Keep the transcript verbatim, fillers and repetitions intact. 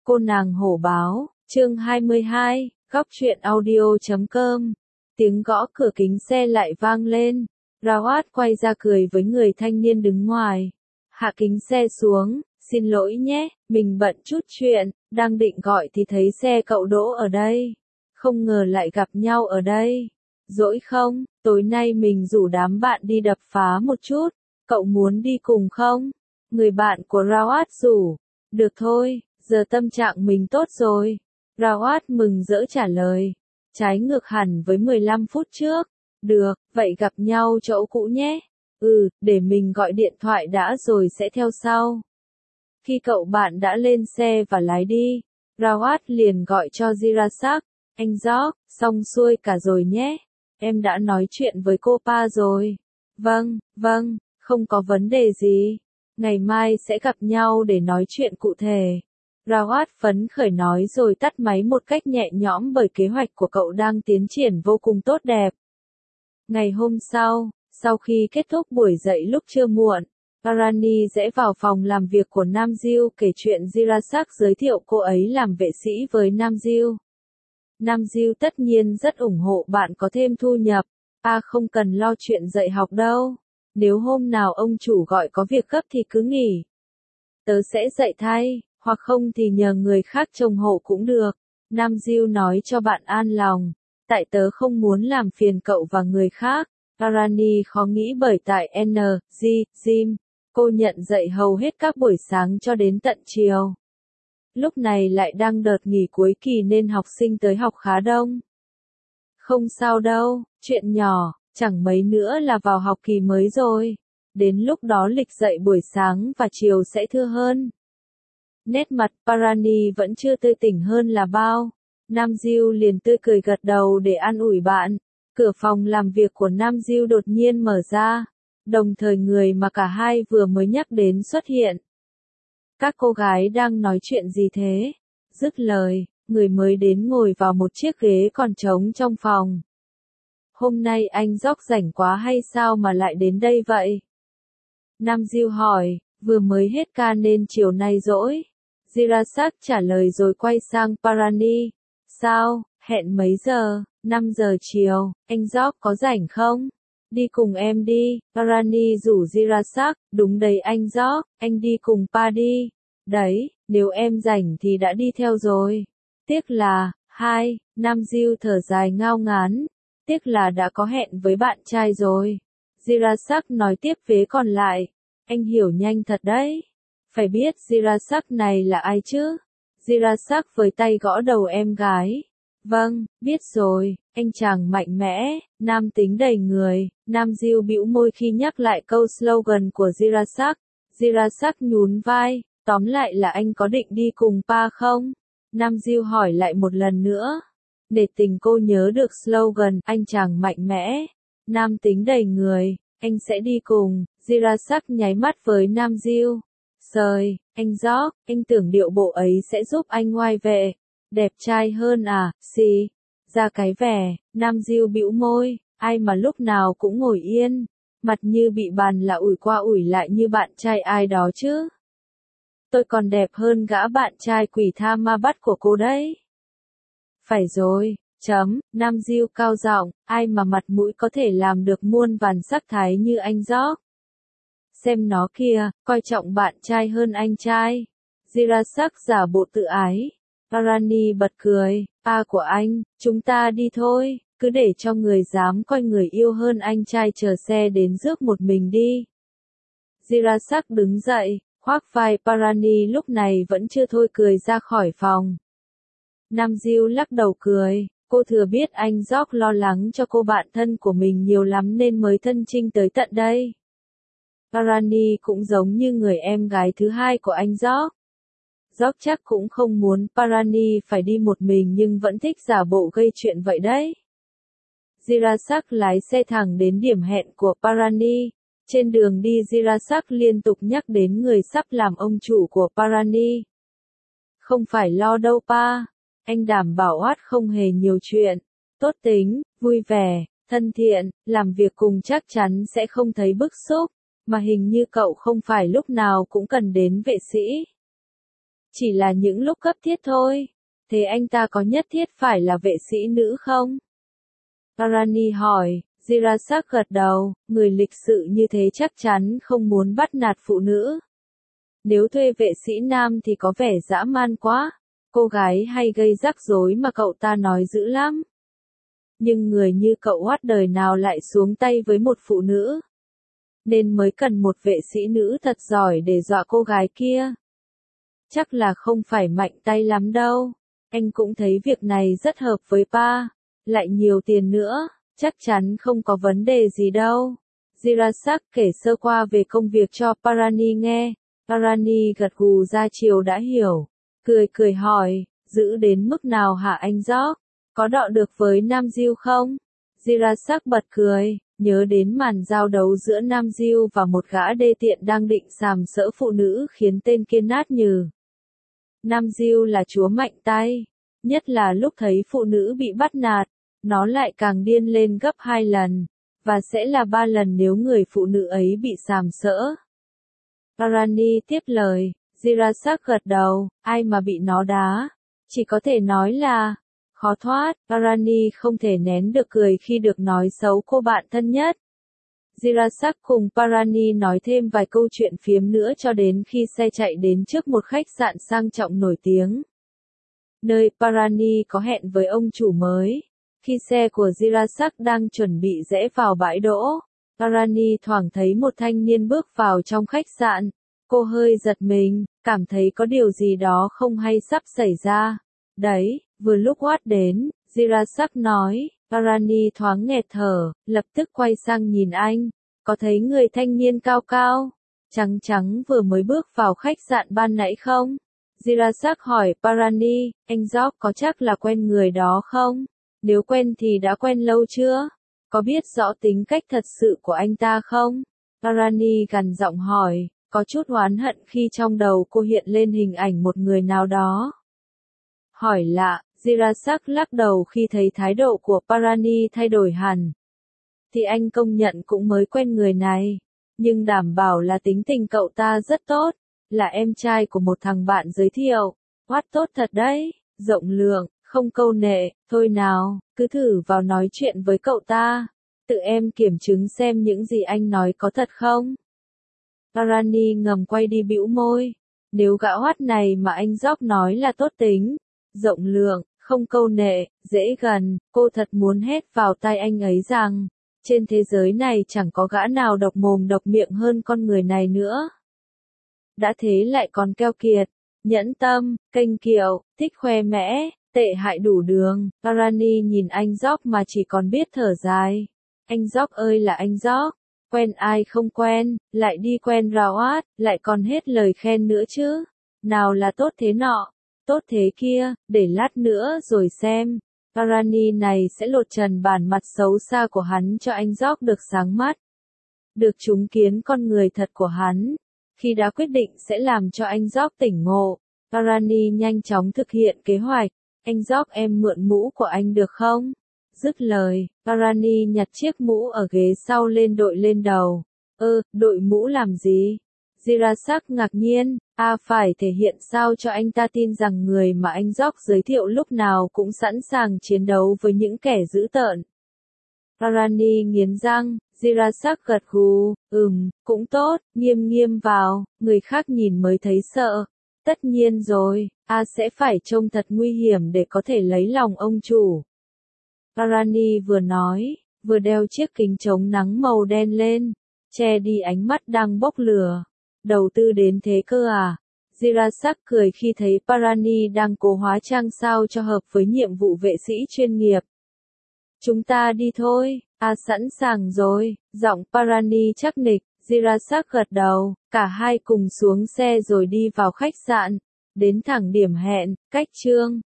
Cô nàng hổ báo, chương hai mươi hai, góc truyện audio chấm com. Tiếng gõ cửa kính xe lại vang lên. Rawat quay ra cười với người thanh niên đứng ngoài. Hạ kính xe xuống, xin lỗi nhé, mình bận chút chuyện, đang định gọi thì thấy xe cậu đỗ ở đây. Không ngờ lại gặp nhau ở đây. Dỗi không, tối nay mình rủ đám bạn đi đập phá một chút, cậu muốn đi cùng không? Người bạn của Rawat rủ. Được thôi, giờ tâm trạng mình tốt rồi. Rawat mừng rỡ trả lời. Trái ngược hẳn với mười lăm phút trước. Được, vậy gặp nhau chỗ cũ nhé. Ừ, để mình gọi điện thoại đã rồi sẽ theo sau. Khi cậu bạn đã lên xe và lái đi, Rawat liền gọi cho Jirasak. Anh Jock, xong xuôi cả rồi nhé. Em đã nói chuyện với cô Pa rồi. Vâng, vâng, không có vấn đề gì. Ngày mai sẽ gặp nhau để nói chuyện cụ thể. Rawat phấn khởi nói rồi tắt máy một cách nhẹ nhõm bởi kế hoạch của cậu đang tiến triển vô cùng tốt đẹp. Ngày hôm sau, sau khi kết thúc buổi dậy lúc trưa muộn, Parani rẽ vào phòng làm việc của Nam Diêu kể chuyện Jirasak giới thiệu cô ấy làm vệ sĩ với Nam Diêu. Nam Diêu tất nhiên rất ủng hộ bạn có thêm thu nhập, pa không cần lo chuyện dạy học đâu. Nếu hôm nào ông chủ gọi có việc gấp thì cứ nghỉ. Tớ sẽ dạy thay, hoặc không thì nhờ người khác trông hộ cũng được. Nam Diêu nói cho bạn an lòng. Tại tớ không muốn làm phiền cậu và người khác. Parani khó nghĩ bởi tại N G Gym, cô nhận dạy hầu hết các buổi sáng cho đến tận chiều. Lúc này lại đang đợt nghỉ cuối kỳ nên học sinh tới học khá đông. Không sao đâu, chuyện nhỏ, chẳng mấy nữa là vào học kỳ mới rồi. Đến lúc đó lịch dạy buổi sáng và chiều sẽ thưa hơn. Nét mặt Parani vẫn chưa tươi tỉnh hơn là bao. Nam Diêu liền tươi cười gật đầu để an ủi bạn. Cửa phòng làm việc của Nam Diêu đột nhiên mở ra. Đồng thời người mà cả hai vừa mới nhắc đến xuất hiện. Các cô gái đang nói chuyện gì thế? Dứt lời, người mới đến ngồi vào một chiếc ghế còn trống trong phòng. Hôm nay anh Jock rảnh quá hay sao mà lại đến đây vậy? Nam Diêu hỏi, vừa mới hết ca nên chiều nay rỗi. Jirasak trả lời rồi quay sang Parani. Sao, hẹn mấy giờ? năm giờ chiều, anh Jock có rảnh không? Đi cùng em đi, Parani rủ Jirasak. Đúng đấy anh Jock, anh đi cùng Pa đi. Đấy, nếu em rảnh thì đã đi theo rồi. Tiếc là, hai, Nam Diêu thở dài ngao ngán. Tiếc là đã có hẹn với bạn trai rồi. Jirasak nói tiếp vế còn lại. Anh hiểu nhanh thật đấy. Phải biết Jirasak này là ai chứ? Jirasak với tay gõ đầu em gái. Vâng, biết rồi, anh chàng mạnh mẽ, nam tính đầy người. Nam Diêu bĩu môi khi nhắc lại câu slogan của Jirasak. Jirasak nhún vai, tóm lại là anh có định đi cùng Pa không? Nam Diêu hỏi lại một lần nữa. Để tình cô nhớ được slogan anh chàng mạnh mẽ, nam tính đầy người, anh sẽ đi cùng. Jirasak nháy mắt với Nam Diêu. Sời, anh Jock, anh tưởng điệu bộ ấy sẽ giúp anh ngoai vệ. Đẹp trai hơn à, xì. Ra cái vẻ, Nam Diêu bĩu môi, ai mà lúc nào cũng ngồi yên. Mặt như bị bàn là ủi qua ủi lại như bạn trai ai đó chứ. Tôi còn đẹp hơn gã bạn trai quỷ tha ma bắt của cô đấy. Phải rồi, chấm, Nam Diêu cao giọng, ai mà mặt mũi có thể làm được muôn vàn sắc thái như anh Jock. Xem nó kìa, coi trọng bạn trai hơn anh trai. Jirasak giả bộ tự ái. Parani bật cười, Pa của anh, chúng ta đi thôi, cứ để cho người dám coi người yêu hơn anh trai chờ xe đến rước một mình đi. Jirasak đứng dậy, khoác vai Parani lúc này vẫn chưa thôi cười ra khỏi phòng. Nam Diêu lắc đầu cười, cô thừa biết anh Jock lo lắng cho cô bạn thân của mình nhiều lắm nên mới thân chinh tới tận đây. Parani cũng giống như người em gái thứ hai của anh Jock. Jock chắc cũng không muốn Parani phải đi một mình nhưng vẫn thích giả bộ gây chuyện vậy đấy. Jirasak lái xe thẳng đến điểm hẹn của Parani. Trên đường đi Jirasak liên tục nhắc đến người sắp làm ông chủ của Parani. Không phải lo đâu Pa, anh đảm bảo Oát không hề nhiều chuyện. Tốt tính, vui vẻ, thân thiện, làm việc cùng chắc chắn sẽ không thấy bức xúc. Mà hình như cậu không phải lúc nào cũng cần đến vệ sĩ. Chỉ là những lúc cấp thiết thôi. Thế anh ta có nhất thiết phải là vệ sĩ nữ không? Parani hỏi. Jirasak gật đầu, người lịch sự như thế chắc chắn không muốn bắt nạt phụ nữ. Nếu thuê vệ sĩ nam thì có vẻ dã man quá. Cô gái hay gây rắc rối mà cậu ta nói dữ lắm. Nhưng người như cậu Watt đời nào lại xuống tay với một phụ nữ. Nên mới cần một vệ sĩ nữ thật giỏi để dọa cô gái kia. Chắc là không phải mạnh tay lắm đâu. Anh cũng thấy việc này rất hợp với Pa. Lại nhiều tiền nữa, chắc chắn không có vấn đề gì đâu. Jirasak kể sơ qua về công việc cho Parani nghe. Parani gật gù ra chiều đã hiểu. Cười cười hỏi, giữ đến mức nào hả anh Jock? Có đọ được với Nam Diêu không? Jirasak bật cười, nhớ đến màn giao đấu giữa Nam Diêu và một gã đê tiện đang định sàm sỡ phụ nữ khiến tên kia nát nhừ. Nam Diêu là chúa mạnh tay, nhất là lúc thấy phụ nữ bị bắt nạt, nó lại càng điên lên gấp hai lần, và sẽ là ba lần nếu người phụ nữ ấy bị sàm sỡ. Parani tiếp lời, Jirasak gật đầu, ai mà bị nó đá, chỉ có thể nói là khó thoát. Parani không thể nén được cười khi được nói xấu cô bạn thân nhất. Jirasak cùng Parani nói thêm vài câu chuyện phiếm nữa cho đến khi xe chạy đến trước một khách sạn sang trọng nổi tiếng. Nơi Parani có hẹn với ông chủ mới. Khi xe của Jirasak đang chuẩn bị rẽ vào bãi đỗ, Parani thoảng thấy một thanh niên bước vào trong khách sạn. Cô hơi giật mình, cảm thấy có điều gì đó không hay sắp xảy ra. Đấy, vừa lúc Watt đến, Jirasak nói. Parani thoáng nghẹt thở, lập tức quay sang nhìn anh. Có thấy người thanh niên cao cao, trắng trắng vừa mới bước vào khách sạn ban nãy không? Jirasak hỏi Parani, anh Jock có chắc là quen người đó không? Nếu quen thì đã quen lâu chưa? Có biết rõ tính cách thật sự của anh ta không? Parani gằn giọng hỏi, có chút oán hận khi trong đầu cô hiện lên hình ảnh một người nào đó. Hỏi lạ, Jirasak lắc đầu khi thấy thái độ của Parani thay đổi hẳn. Thì anh công nhận cũng mới quen người này, nhưng đảm bảo là tính tình cậu ta rất tốt, là em trai của một thằng bạn giới thiệu. Watt tốt thật đấy, rộng lượng, không câu nệ, thôi nào, cứ thử vào nói chuyện với cậu ta, tự em kiểm chứng xem những gì anh nói có thật không. Parani ngầm quay đi bĩu môi, nếu gã Watt này mà anh Jock nói là tốt tính, rộng lượng, không câu nệ, dễ gần, cô thật muốn hét vào tai anh ấy rằng, trên thế giới này chẳng có gã nào độc mồm độc miệng hơn con người này nữa. Đã thế lại còn keo kiệt, nhẫn tâm, kênh kiệu, thích khoe mẽ, tệ hại đủ đường. Parani nhìn anh Jock mà chỉ còn biết thở dài. Anh Jock ơi là anh Jock, quen ai không quen, lại đi quen Rawat, lại còn hết lời khen nữa chứ. Nào là tốt thế nọ, tốt thế kia, để lát nữa rồi xem. Parani này sẽ lột trần bản mặt xấu xa của hắn cho anh Jock được sáng mắt. Được chứng kiến con người thật của hắn. Khi đã quyết định sẽ làm cho anh Jock tỉnh ngộ, Parani nhanh chóng thực hiện kế hoạch. Anh Jock em mượn mũ của anh được không? Dứt lời, Parani nhặt chiếc mũ ở ghế sau lên đội lên đầu. Ơ, đội mũ làm gì? Jirasak ngạc nhiên, à phải thể hiện sao cho anh ta tin rằng người mà anh Jock giới thiệu lúc nào cũng sẵn sàng chiến đấu với những kẻ dữ tợn. Parani nghiến răng, Jirasak gật gù, ừm, cũng tốt, nghiêm nghiêm vào, người khác nhìn mới thấy sợ. Tất nhiên rồi, a sẽ phải trông thật nguy hiểm để có thể lấy lòng ông chủ. Parani vừa nói, vừa đeo chiếc kính chống nắng màu đen lên, che đi ánh mắt đang bốc lửa. Đầu tư đến thế cơ à? Jirasak cười khi thấy Parani đang cố hóa trang sao cho hợp với nhiệm vụ vệ sĩ chuyên nghiệp. Chúng ta đi thôi, a sẵn sàng rồi, giọng Parani chắc nịch, Jirasak gật đầu, cả hai cùng xuống xe rồi đi vào khách sạn, đến thẳng điểm hẹn, cách chương